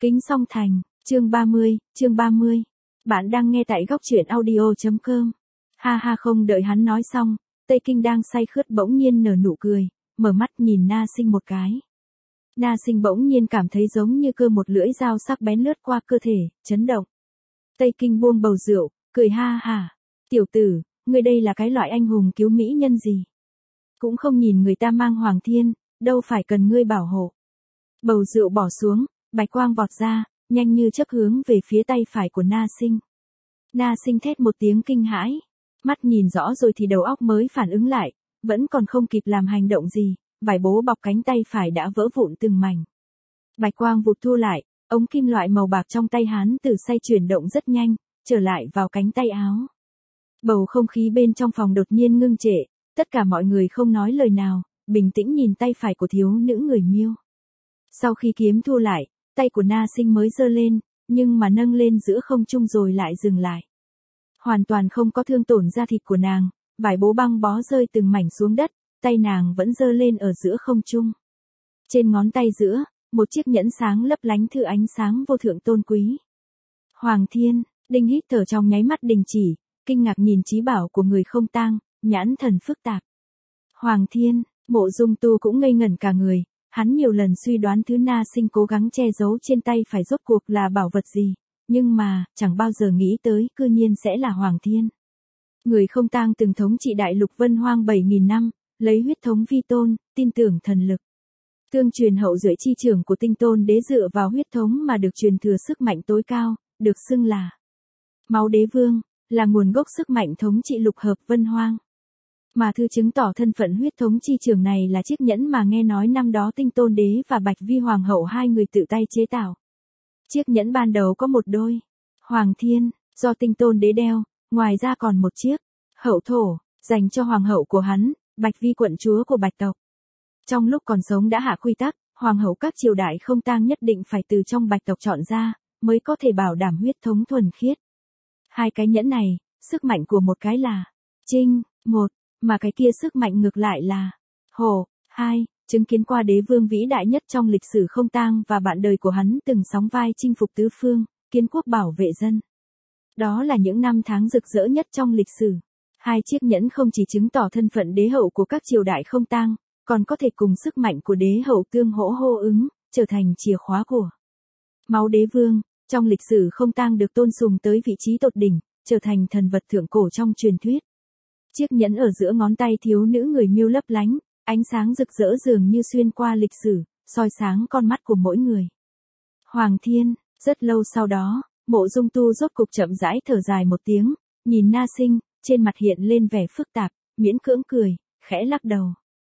Kính song thành, chương 30. Bạn đang nghe tại góc truyện audio.com. Ha ha, không đợi hắn nói xong, Tây Kinh đang say khướt bỗng nhiên nở nụ cười, mở mắt nhìn Na Sinh một cái. Na Sinh bỗng nhiên cảm thấy giống như cơ một lưỡi dao sắc bén lướt qua cơ thể, chấn động. Tây Kinh buông bầu rượu, cười ha hả. Tiểu tử, ngươi đây là cái loại anh hùng cứu mỹ nhân gì? Cũng không nhìn người ta mang hoàng thiên, đâu phải cần ngươi bảo hộ. Bầu rượu bỏ xuống, bạch quang vọt ra, nhanh như chớp hướng về phía tay phải của Na Sinh. Na Sinh thét một tiếng kinh hãi, mắt nhìn rõ rồi thì đầu óc mới phản ứng lại, vẫn còn không kịp làm hành động gì, vải bố bọc cánh tay phải đã vỡ vụn từng mảnh. Bạch quang vụt thu lại, ống kim loại màu bạc trong tay hắn từ xoay chuyển động rất nhanh, trở lại vào cánh tay áo. Bầu không khí bên trong phòng đột nhiên ngưng trệ, tất cả mọi người không nói lời nào, bình tĩnh nhìn tay phải của thiếu nữ người Miêu. Sau khi kiếm thu lại, tay của Na Sinh mới giơ lên, nhưng mà nâng lên giữa không trung rồi lại dừng lại. Hoàn toàn không có thương tổn da thịt của nàng, vải bố băng bó rơi từng mảnh xuống đất, tay nàng vẫn giơ lên ở giữa không trung. Trên ngón tay giữa, một chiếc nhẫn sáng lấp lánh thứ ánh sáng vô thượng tôn quý. Hoàng thiên, Đinh hít thở trong nháy mắt đình chỉ, kinh ngạc nhìn trí bảo của người không tang, nhãn thần phức tạp. Hoàng thiên, Mộ Dung Tu cũng ngây ngẩn cả người. Hắn nhiều lần suy đoán thứ Na Sinh cố gắng che giấu trên tay phải rốt cuộc là bảo vật gì, nhưng mà, chẳng bao giờ nghĩ tới cư nhiên sẽ là Hoàng Thiên. Người không tang từng thống trị đại lục Vân Hoang 7.000 năm, lấy huyết thống vi tôn, tin tưởng thần lực. Tương truyền hậu duệ chi trưởng của Tinh Tôn Đế dựa vào huyết thống mà được truyền thừa sức mạnh tối cao, được xưng là Máu Đế Vương, là nguồn gốc sức mạnh thống trị lục hợp Vân Hoang. Mà thư chứng tỏ thân phận huyết thống chi trưởng này là chiếc nhẫn mà nghe nói năm đó Tinh Tôn Đế và Bạch Vi Hoàng hậu hai người tự tay chế tạo. Chiếc nhẫn ban đầu có một đôi Hoàng Thiên, do Tinh Tôn Đế đeo, ngoài ra còn một chiếc Hậu Thổ, dành cho hoàng hậu của hắn, Bạch Vi quận chúa của Bạch tộc. Trong lúc còn sống đã hạ quy tắc, hoàng hậu các triều đại không tang nhất định phải từ trong Bạch tộc chọn ra, mới có thể bảo đảm huyết thống thuần khiết. Hai cái nhẫn này, sức mạnh của một cái là Trinh, 1, mà cái kia sức mạnh ngược lại là Hổ, 2, chứng kiến qua đế vương vĩ đại nhất trong lịch sử không tang và bạn đời của hắn từng sóng vai chinh phục tứ phương, kiến quốc bảo vệ dân. Đó là những năm tháng rực rỡ nhất trong lịch sử. Hai chiếc nhẫn không chỉ chứng tỏ thân phận đế hậu của các triều đại không tang, còn có thể cùng sức mạnh của đế hậu tương hỗ ứng, trở thành chìa khóa của Máu Đế Vương. Trong lịch sử không tang được tôn sùng tới vị trí tột đỉnh, trở thành thần vật thượng cổ trong truyền thuyết. Chiếc nhẫn ở giữa ngón tay thiếu nữ người Miêu lấp lánh, ánh sáng rực rỡ dường như xuyên qua lịch sử, soi sáng con mắt của mỗi người. Hoàng Thiên, rất lâu sau đó, Mộ Dung Tu rốt cục chậm rãi thở dài một tiếng, nhìn Na Sinh, trên mặt hiện lên vẻ phức tạp, miễn cưỡng cười, khẽ lắc đầu.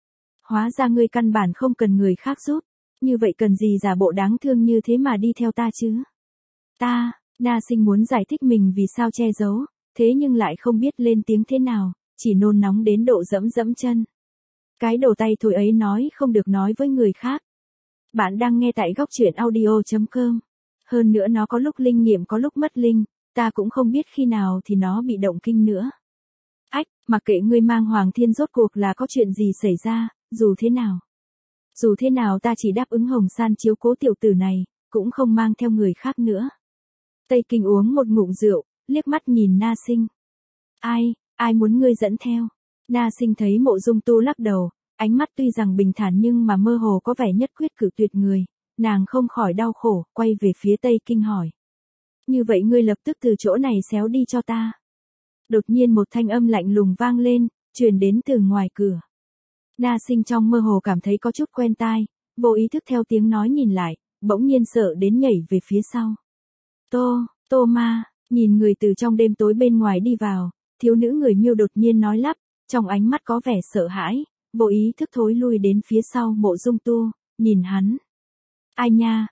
Hóa ra ngươi căn bản không cần người khác giúp, như vậy cần gì giả bộ đáng thương như thế mà đi theo ta chứ? Na Sinh muốn giải thích mình vì sao che giấu, thế nhưng lại không biết lên tiếng thế nào, chỉ nôn nóng đến độ dẫm chân. Cái đồ tay thối ấy nói không được nói với người khác. Bạn đang nghe tại góc truyện audio.com. Hơn nữa nó có lúc linh nghiệm có lúc mất linh, ta cũng không biết khi nào thì nó bị động kinh nữa. Ách, mặc kệ ngươi mang Hoàng Thiên rốt cuộc là có chuyện gì xảy ra, dù thế nào ta chỉ đáp ứng Hồng San chiếu cố tiểu tử này, cũng không mang theo người khác nữa. Tây Kinh uống một ngụm rượu, liếc mắt nhìn Na Sinh. Ai muốn ngươi dẫn theo? Na Sinh thấy Mộ Dung Tu lắc đầu, ánh mắt tuy rằng bình thản nhưng mà mơ hồ có vẻ nhất quyết cự tuyệt người, nàng không khỏi đau khổ, quay về phía Tây Kinh hỏi. Như vậy ngươi lập tức từ chỗ này xéo đi cho ta. Đột nhiên một thanh âm lạnh lùng vang lên, truyền đến từ ngoài cửa. Na Sinh trong mơ hồ cảm thấy có chút quen tai, vô ý thức theo tiếng nói nhìn lại, bỗng nhiên sợ đến nhảy về phía sau. Tô Ma, nhìn người từ trong đêm tối bên ngoài đi vào. Thiếu nữ người Miêu đột nhiên nói lắp, trong ánh mắt có vẻ sợ hãi, vô ý thức thối lui đến phía sau Mộ Dung Tu, nhìn hắn. Ai nha,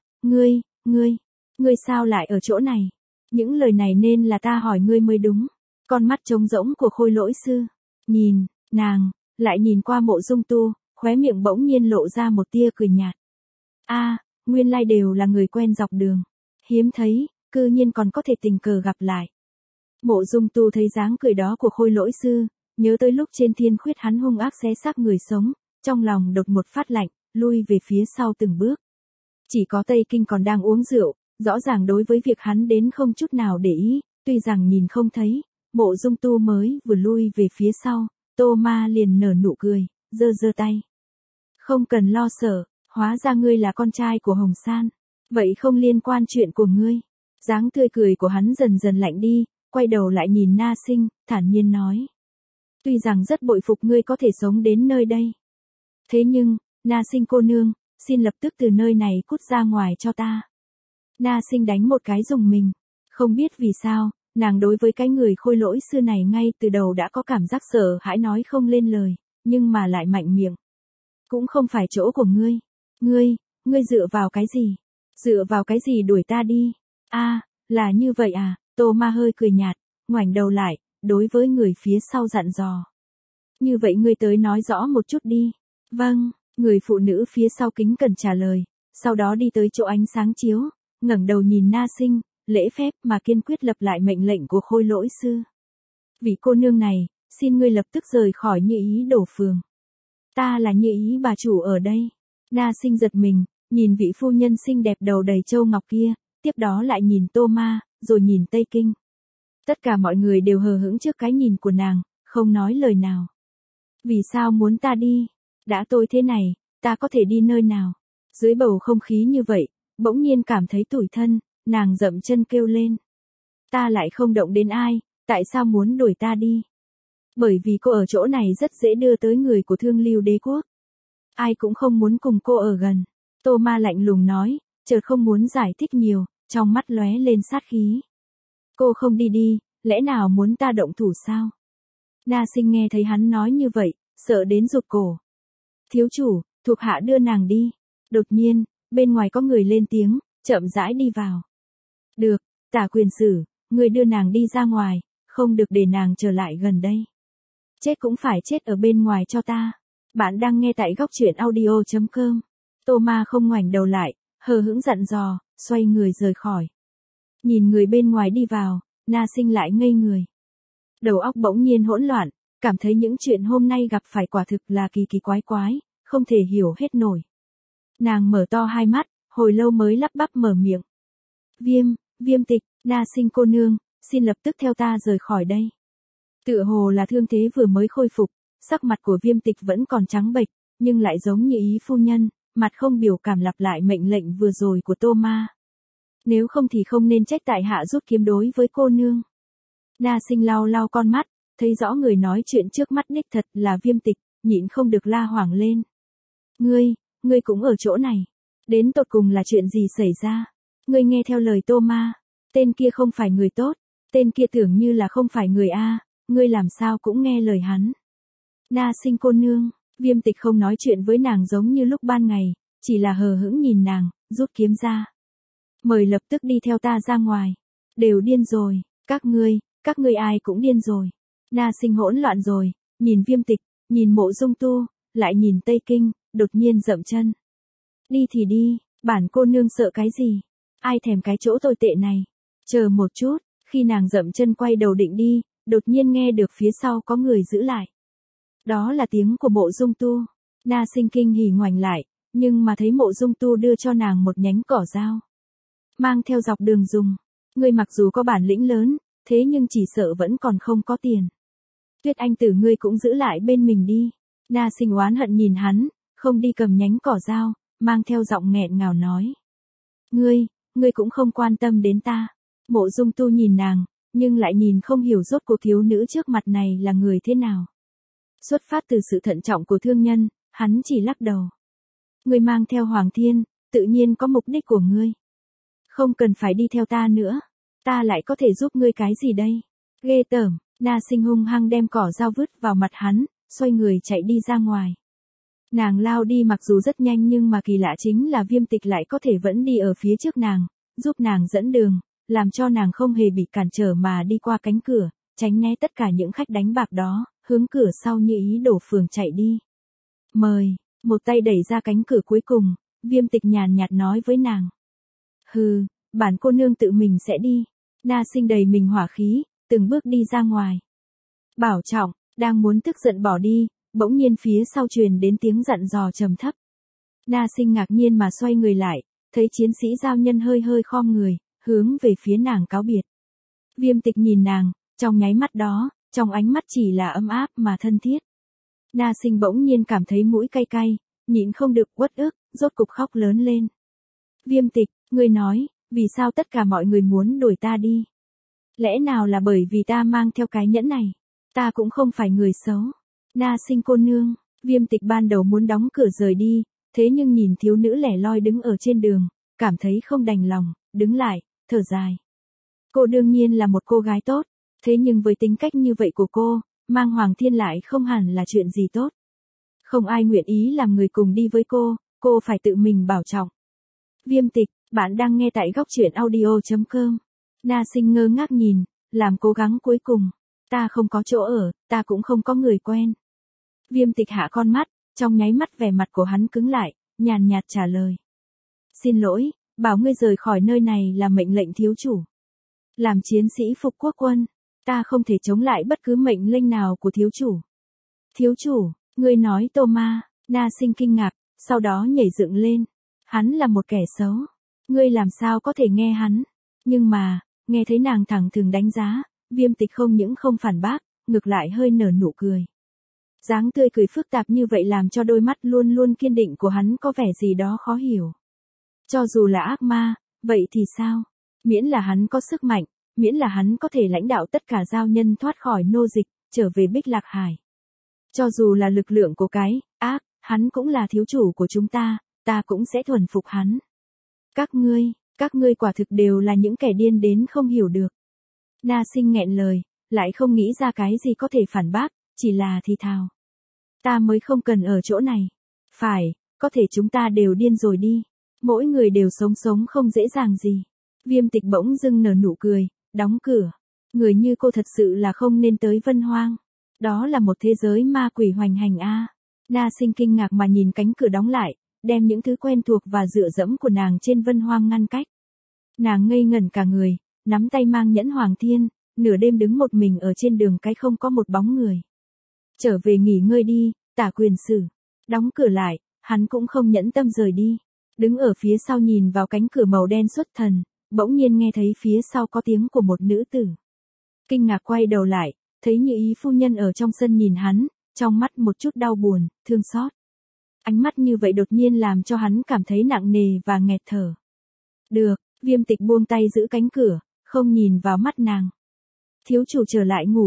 ngươi sao lại ở chỗ này? Những lời này nên là ta hỏi ngươi mới đúng. Con mắt trống rỗng của Khôi Lỗi Sư, nhìn, nàng, lại nhìn qua Mộ Dung Tu, khóe miệng bỗng nhiên lộ ra một tia cười nhạt. Nguyên lai đều là người quen dọc đường. Hiếm thấy, cư nhiên còn có thể tình cờ gặp lại. Mộ Dung Tu thấy dáng cười đó của Khôi Lỗi Sư, nhớ tới lúc trên thiên khuyết hắn hung ác xé xác người sống, trong lòng đột một phát lạnh, lui về phía sau từng bước. Chỉ có Tây Kinh còn đang uống rượu, rõ ràng đối với việc hắn đến không chút nào để ý, tuy rằng nhìn không thấy, Mộ Dung Tu mới vừa lui về phía sau, Tô Ma liền nở nụ cười, giơ giơ tay. Không cần lo sợ, hóa ra ngươi là con trai của Hồng San, vậy không liên quan chuyện của ngươi. Dáng tươi cười của hắn dần dần lạnh đi, quay đầu lại nhìn Na Sinh, thản nhiên nói. Tuy rằng rất bội phục ngươi có thể sống đến nơi đây. Thế nhưng, Na Sinh cô nương, xin lập tức từ nơi này cút ra ngoài cho ta. Na Sinh đánh một cái rùng mình. Không biết vì sao, nàng đối với cái người khôi lỗi sư này ngay từ đầu đã có cảm giác sợ hãi nói không lên lời, nhưng mà lại mạnh miệng. Cũng không phải chỗ của ngươi. Ngươi dựa vào cái gì? Dựa vào cái gì đuổi ta đi? A, là như vậy à? Tô Ma hơi cười nhạt, ngoảnh đầu lại, đối với người phía sau dặn dò. Như vậy ngươi tới nói rõ một chút đi. Vâng, người phụ nữ phía sau kính cẩn trả lời, sau đó đi tới chỗ ánh sáng chiếu, ngẩng đầu nhìn Na Sinh, lễ phép mà kiên quyết lập lại mệnh lệnh của khôi lỗi sư. Vị cô nương này, xin ngươi lập tức rời khỏi Như Ý Đổ Phường. Ta là Như Ý bà chủ ở đây. Na Sinh giật mình, nhìn vị phu nhân xinh đẹp đầu đầy châu ngọc kia, tiếp đó lại nhìn Tô Ma, rồi nhìn Tây Kinh. Tất cả mọi người đều hờ hững trước cái nhìn của nàng, không nói lời nào. Vì sao muốn ta đi? Đã tôi thế này, ta có thể đi nơi nào? Dưới bầu không khí như vậy, bỗng nhiên cảm thấy tủi thân, nàng dậm chân kêu lên. Ta lại không động đến ai, tại sao muốn đuổi ta đi? Bởi vì cô ở chỗ này rất dễ đưa tới người của Thương Lưu Đế quốc. Ai cũng không muốn cùng cô ở gần. Tô Ma lạnh lùng nói, chợt không muốn giải thích nhiều, trong mắt lóe lên sát khí. Cô không đi đi, lẽ nào muốn ta động thủ sao? Na Sinh nghe thấy hắn nói như vậy, sợ đến rụt cổ. Thiếu chủ, thuộc hạ đưa nàng đi. Đột nhiên, bên ngoài có người lên tiếng, chậm rãi đi vào. Được, Tả quyền sử, người đưa nàng đi ra ngoài, không được để nàng trở lại gần đây. Chết cũng phải chết ở bên ngoài cho ta. Bạn đang nghe tại góc truyện audio.com. Tô Ma không ngoảnh đầu lại, hờ hững dặn dò, xoay người rời khỏi. Nhìn người bên ngoài đi vào, Na Sinh lại ngây người. Đầu óc bỗng nhiên hỗn loạn, cảm thấy những chuyện hôm nay gặp phải quả thực là kỳ kỳ quái quái, không thể hiểu hết nổi. Nàng mở to hai mắt, hồi lâu mới lắp bắp mở miệng. Viêm Tịch, Na Sinh cô nương, xin lập tức theo ta rời khỏi đây. Tựa hồ là thương thế vừa mới khôi phục, sắc mặt của Viêm Tịch vẫn còn trắng bệch, nhưng lại giống như ý phu nhân, mặt không biểu cảm lặp lại mệnh lệnh vừa rồi của Tô Ma. Nếu không thì không nên trách tại hạ rút kiếm đối với cô nương. Na Sinh lau lau con mắt, thấy rõ người nói chuyện trước mắt đích thật là Viêm Tịch, nhịn không được la hoảng lên. Ngươi cũng ở chỗ này. Đến tột cùng là chuyện gì xảy ra? Ngươi nghe theo lời Tô Ma. Tên kia không phải người tốt, tên kia tưởng như là không phải người A, ngươi làm sao cũng nghe lời hắn. Na Sinh cô nương, Viêm Tịch không nói chuyện với nàng giống như lúc ban ngày, chỉ là hờ hững nhìn nàng, rút kiếm ra. Mời lập tức đi theo ta ra ngoài. Đều điên rồi, các ngươi ai cũng điên rồi. Na Sinh hỗn loạn rồi, nhìn Viêm Tịch, nhìn Mộ Dung Tu, lại nhìn Tây Kinh, đột nhiên dậm chân. Đi thì đi, bản cô nương sợ cái gì? Ai thèm cái chỗ tồi tệ này? Chờ một chút, khi nàng dậm chân quay đầu định đi, đột nhiên nghe được phía sau có người giữ lại. Đó là tiếng của Mộ Dung Tu. Na Sinh kinh hỉ ngoảnh lại, nhưng mà thấy Mộ Dung Tu đưa cho nàng một nhánh cỏ dao. Mang theo dọc đường dùng. Ngươi mặc dù có bản lĩnh lớn, thế nhưng chỉ sợ vẫn còn không có tiền. Tuyết Anh tử ngươi cũng giữ lại bên mình đi. Na Sinh oán hận nhìn hắn, không đi cầm nhánh cỏ dao, mang theo giọng nghẹn ngào nói. Ngươi cũng không quan tâm đến ta. Mộ Dung Tu nhìn nàng, nhưng lại nhìn không hiểu rốt cuộc thiếu nữ trước mặt này là người thế nào. Xuất phát từ sự thận trọng của thương nhân, hắn chỉ lắc đầu. Ngươi mang theo Hoàng Thiên, tự nhiên có mục đích của ngươi. Không cần phải đi theo ta nữa. Ta lại có thể giúp ngươi cái gì đây? Ghê tởm, Na Sinh hung hăng đem cỏ dao vứt vào mặt hắn, xoay người chạy đi ra ngoài. Nàng lao đi mặc dù rất nhanh nhưng mà kỳ lạ chính là Viêm Tịch lại có thể vẫn đi ở phía trước nàng, giúp nàng dẫn đường, làm cho nàng không hề bị cản trở mà đi qua cánh cửa, tránh né tất cả những khách đánh bạc đó, hướng cửa sau Như Ý Đổ Phường chạy đi. Mời, một tay đẩy ra cánh cửa cuối cùng, Viêm Tịch nhàn nhạt nói với nàng. Hừ, bản cô nương tự mình sẽ đi. Na Sinh đầy mình hỏa khí, từng bước đi ra ngoài. Bảo trọng, đang muốn tức giận bỏ đi, bỗng nhiên phía sau truyền đến tiếng dặn dò trầm thấp. Na Sinh ngạc nhiên mà xoay người lại, thấy chiến sĩ giao nhân hơi hơi khom người, hướng về phía nàng cáo biệt. Viêm Tịch nhìn nàng, trong nháy mắt đó, trong ánh mắt chỉ là ấm áp mà thân thiết. Na Sinh bỗng nhiên cảm thấy mũi cay cay, nhịn không được uất ức, rốt cục khóc lớn lên. Viêm Tịch, ngươi nói, vì sao tất cả mọi người muốn đuổi ta đi? Lẽ nào là bởi vì ta mang theo cái nhẫn này? Ta cũng không phải người xấu. Na Sinh cô nương, Viêm Tịch ban đầu muốn đóng cửa rời đi, thế nhưng nhìn thiếu nữ lẻ loi đứng ở trên đường, cảm thấy không đành lòng, đứng lại, thở dài. Cô đương nhiên là một cô gái tốt, thế nhưng với tính cách như vậy của cô, mang Hoàng Thiên lại không hẳn là chuyện gì tốt. Không ai nguyện ý làm người cùng đi với cô phải tự mình bảo trọng. Viêm Tịch, bạn đang nghe tại góc truyện audio.com. Na Sinh ngơ ngác nhìn, làm cố gắng cuối cùng. Ta không có chỗ ở, ta cũng không có người quen. Viêm Tịch hạ con mắt, trong nháy mắt vẻ mặt của hắn cứng lại, nhàn nhạt trả lời. Xin lỗi, bảo ngươi rời khỏi nơi này là mệnh lệnh thiếu chủ. Làm chiến sĩ phục quốc quân, ta không thể chống lại bất cứ mệnh lệnh nào của thiếu chủ. Thiếu chủ, ngươi nói Tô Ma, Na Sinh kinh ngạc, sau đó nhảy dựng lên. Hắn là một kẻ xấu. Ngươi làm sao có thể nghe hắn? Nhưng mà, nghe thấy nàng thẳng thừng đánh giá, Viêm Tịch không những không phản bác, ngược lại hơi nở nụ cười. Dáng tươi cười phức tạp như vậy làm cho đôi mắt luôn luôn kiên định của hắn có vẻ gì đó khó hiểu. Cho dù là ác ma, vậy thì sao? Miễn là hắn có sức mạnh, miễn là hắn có thể lãnh đạo tất cả giao nhân thoát khỏi nô dịch, trở về Bích Lạc Hải. Cho dù là lực lượng của cái ác, hắn cũng là thiếu chủ của chúng ta cũng sẽ thuần phục hắn. Các ngươi quả thực đều là những kẻ điên đến không hiểu được. Na Sinh nghẹn lời, lại không nghĩ ra cái gì có thể phản bác, chỉ là thì thào. Ta mới không cần ở chỗ này. Phải, có thể chúng ta đều điên rồi đi. Mỗi người đều sống không dễ dàng gì. Viêm Tịch bỗng dưng nở nụ cười, đóng cửa. Người như cô thật sự là không nên tới Vân Hoang. Đó là một thế giới ma quỷ hoành hành a. Na Sinh kinh ngạc mà nhìn cánh cửa đóng lại, đem những thứ quen thuộc và dựa dẫm của nàng trên Vân Hoang ngăn cách. Nàng ngây ngẩn cả người, nắm tay mang nhẫn Hoàng Thiên, nửa đêm đứng một mình ở trên đường cái không có một bóng người. Trở về nghỉ ngơi đi, Tả Quyền Sử. Đóng cửa lại, hắn cũng không nhẫn tâm rời đi. Đứng ở phía sau nhìn vào cánh cửa màu đen xuất thần, bỗng nhiên nghe thấy phía sau có tiếng của một nữ tử. Kinh ngạc quay đầu lại, thấy Như Ý phu nhân ở trong sân nhìn hắn, trong mắt một chút đau buồn, thương xót. Ánh mắt như vậy đột nhiên làm cho hắn cảm thấy nặng nề và nghẹt thở. Được, Viêm Tịch buông tay giữ cánh cửa, không nhìn vào mắt nàng. Thiếu chủ trở lại ngủ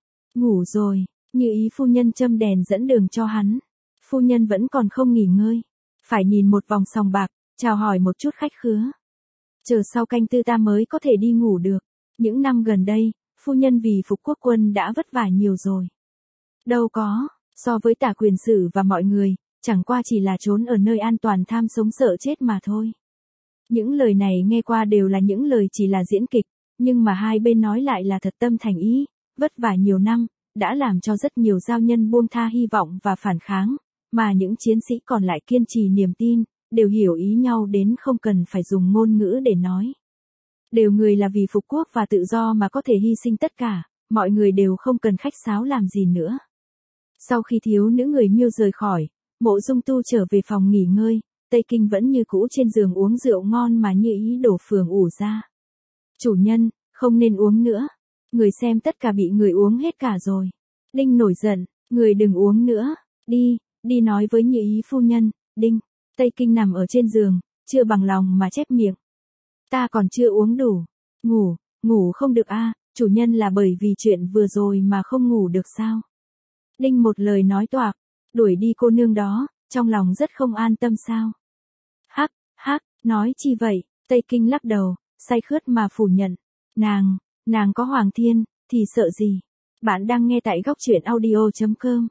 rồi, Như Ý phu nhân châm đèn dẫn đường cho hắn. Phu nhân vẫn còn không nghỉ ngơi, phải nhìn một vòng sòng bạc, chào hỏi một chút khách khứa. Chờ sau canh tư ta mới có thể đi ngủ được. Những năm gần đây, phu nhân vì phục quốc quân đã vất vả nhiều rồi. Đâu có, so với Tả Quyền Sử và mọi người, chẳng qua chỉ là trốn ở nơi an toàn tham sống sợ chết mà thôi. Những lời này nghe qua đều là những lời chỉ là diễn kịch, nhưng mà hai bên nói lại là thật tâm thành ý, vất vả nhiều năm, đã làm cho rất nhiều giao nhân buông tha hy vọng và phản kháng, mà những chiến sĩ còn lại kiên trì niềm tin, đều hiểu ý nhau đến không cần phải dùng ngôn ngữ để nói. Đều người là vì phục quốc và tự do mà có thể hy sinh tất cả, mọi người đều không cần khách sáo làm gì nữa. Sau khi thiếu nữ người Miêu rời khỏi, Mộ Dung Tu trở về phòng nghỉ ngơi, Tây Kinh vẫn như cũ trên giường uống rượu ngon mà Như Ý đổ phường ủ ra. Chủ nhân, không nên uống nữa. Người xem tất cả bị người uống hết cả rồi. Đinh nổi giận, người đừng uống nữa. Đi nói với Như Ý phu nhân. Đinh, Tây Kinh nằm ở trên giường, chưa bằng lòng mà chép miệng. Ta còn chưa uống đủ. Ngủ không được a, chủ nhân là bởi vì chuyện vừa rồi mà không ngủ được sao? Đinh một lời nói toạc, đuổi đi cô nương đó, trong lòng rất không an tâm sao? Hắc, nói chi vậy? Tây Kinh lắc đầu, say khướt mà phủ nhận. Nàng có Hoàng Thiên, thì sợ gì? Bạn đang nghe tại góc truyện audio.com.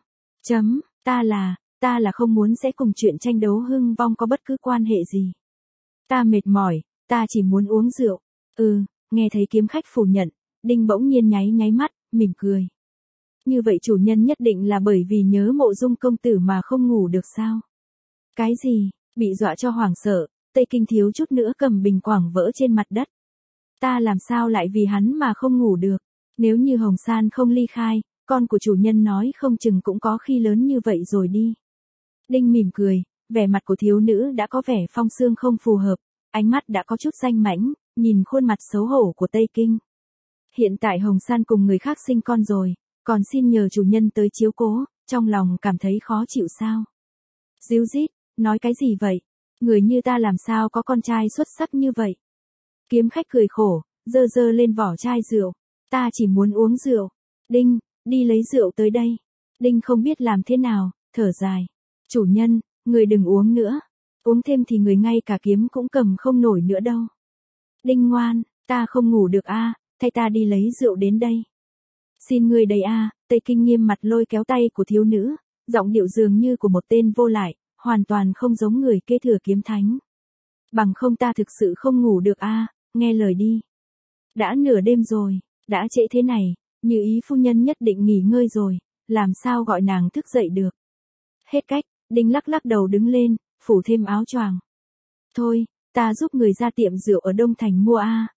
Ta là không muốn sẽ cùng chuyện tranh đấu hưng vong có bất cứ quan hệ gì. Ta mệt mỏi, ta chỉ muốn uống rượu. Nghe thấy kiếm khách phủ nhận, Đinh bỗng nhiên nháy mắt, mỉm cười. Như vậy chủ nhân nhất định là bởi vì nhớ Mộ Dung công tử mà không ngủ được sao? Cái gì? Bị dọa cho hoảng sợ, Tây Kinh thiếu chút nữa cầm bình quảng vỡ trên mặt đất. Ta làm sao lại vì hắn mà không ngủ được? Nếu như Hồng San không ly khai, con của chủ nhân nói không chừng cũng có khi lớn như vậy rồi đi. Đinh mỉm cười, vẻ mặt của thiếu nữ đã có vẻ phong sương không phù hợp, ánh mắt đã có chút danh mãnh, nhìn khuôn mặt xấu hổ của Tây Kinh. Hiện tại Hồng San cùng người khác sinh con rồi, còn xin nhờ chủ nhân tới chiếu cố, trong lòng cảm thấy khó chịu sao? Díu dít, nói cái gì vậy? Người như ta làm sao có con trai xuất sắc như vậy? Kiếm khách cười khổ, giơ giơ lên vỏ chai rượu. Ta chỉ muốn uống rượu. Đinh, đi lấy rượu tới đây. Đinh không biết làm thế nào, thở dài. Chủ nhân, người đừng uống nữa. Uống thêm thì người ngay cả kiếm cũng cầm không nổi nữa đâu. Đinh ngoan, ta không ngủ được a, thay ta đi lấy rượu đến đây. Xin người đây a, Tây Kinh nghiêm mặt lôi kéo tay của thiếu nữ, giọng điệu dường như của một tên vô lại, hoàn toàn không giống người kế thừa kiếm thánh. Bằng không ta thực sự không ngủ được a, nghe lời đi. Đã nửa đêm rồi, đã trễ thế này, như ý phu nhân nhất định nghỉ ngơi rồi, làm sao gọi nàng thức dậy được. Hết cách, Đinh lắc lắc đầu đứng lên, phủ thêm áo choàng. Thôi, ta giúp người ra tiệm rượu ở Đông Thành mua a,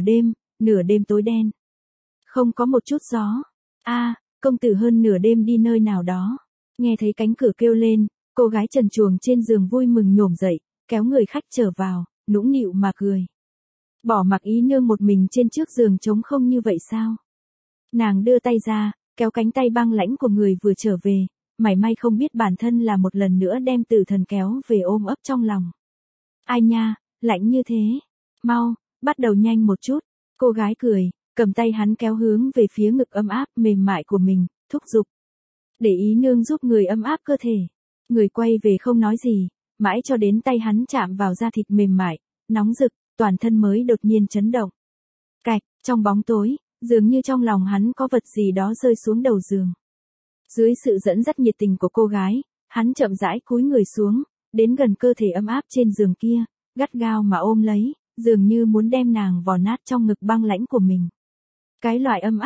nửa đêm tối đen. Không có một chút gió. A, công tử hơn nửa đêm đi nơi nào đó. Nghe thấy cánh cửa kêu lên, cô gái trần truồng trên giường vui mừng nhổm dậy, kéo người khách trở vào, nũng nịu mà cười. Bỏ mặc ý nương một mình trên trước giường trống không như vậy sao? Nàng đưa tay ra, kéo cánh tay băng lãnh của người vừa trở về, mảy may không biết bản thân là một lần nữa đem tử thần kéo về ôm ấp trong lòng. Ai nha, lạnh như thế. Mau, bắt đầu nhanh một chút. Cô gái cười, cầm tay hắn kéo hướng về phía ngực ấm áp mềm mại của mình, thúc giục. Để ý nương giúp người ấm áp cơ thể. Người quay về không nói gì, mãi cho đến tay hắn chạm vào da thịt mềm mại, nóng rực, toàn thân mới đột nhiên chấn động. Cạch, trong bóng tối, dường như trong lòng hắn có vật gì đó rơi xuống đầu giường. Dưới sự dẫn dắt nhiệt tình của cô gái, hắn chậm rãi cúi người xuống, đến gần cơ thể ấm áp trên giường kia, gắt gao mà ôm lấy, dường như muốn đem nàng vò nát trong ngực băng lãnh của mình. Cái loại ấm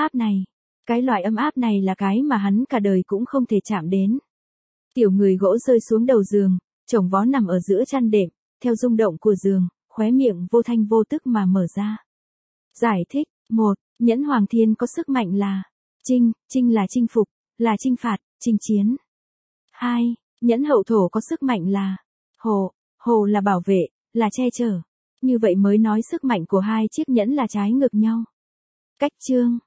áp này là cái mà hắn cả đời cũng không thể chạm đến. Tiểu người gỗ rơi xuống đầu giường, chồng vó nằm ở giữa chăn đệm, theo rung động của giường, khóe miệng vô thanh vô tức mà mở ra. Giải thích, 1. Nhẫn Hoàng Thiên có sức mạnh là chinh là chinh phục, là chinh phạt, chinh chiến. 2. Nhẫn Hậu Thổ có sức mạnh là hồ là bảo vệ, là che chở. Như vậy mới nói sức mạnh của hai chiếc nhẫn là trái ngược nhau. Cách chương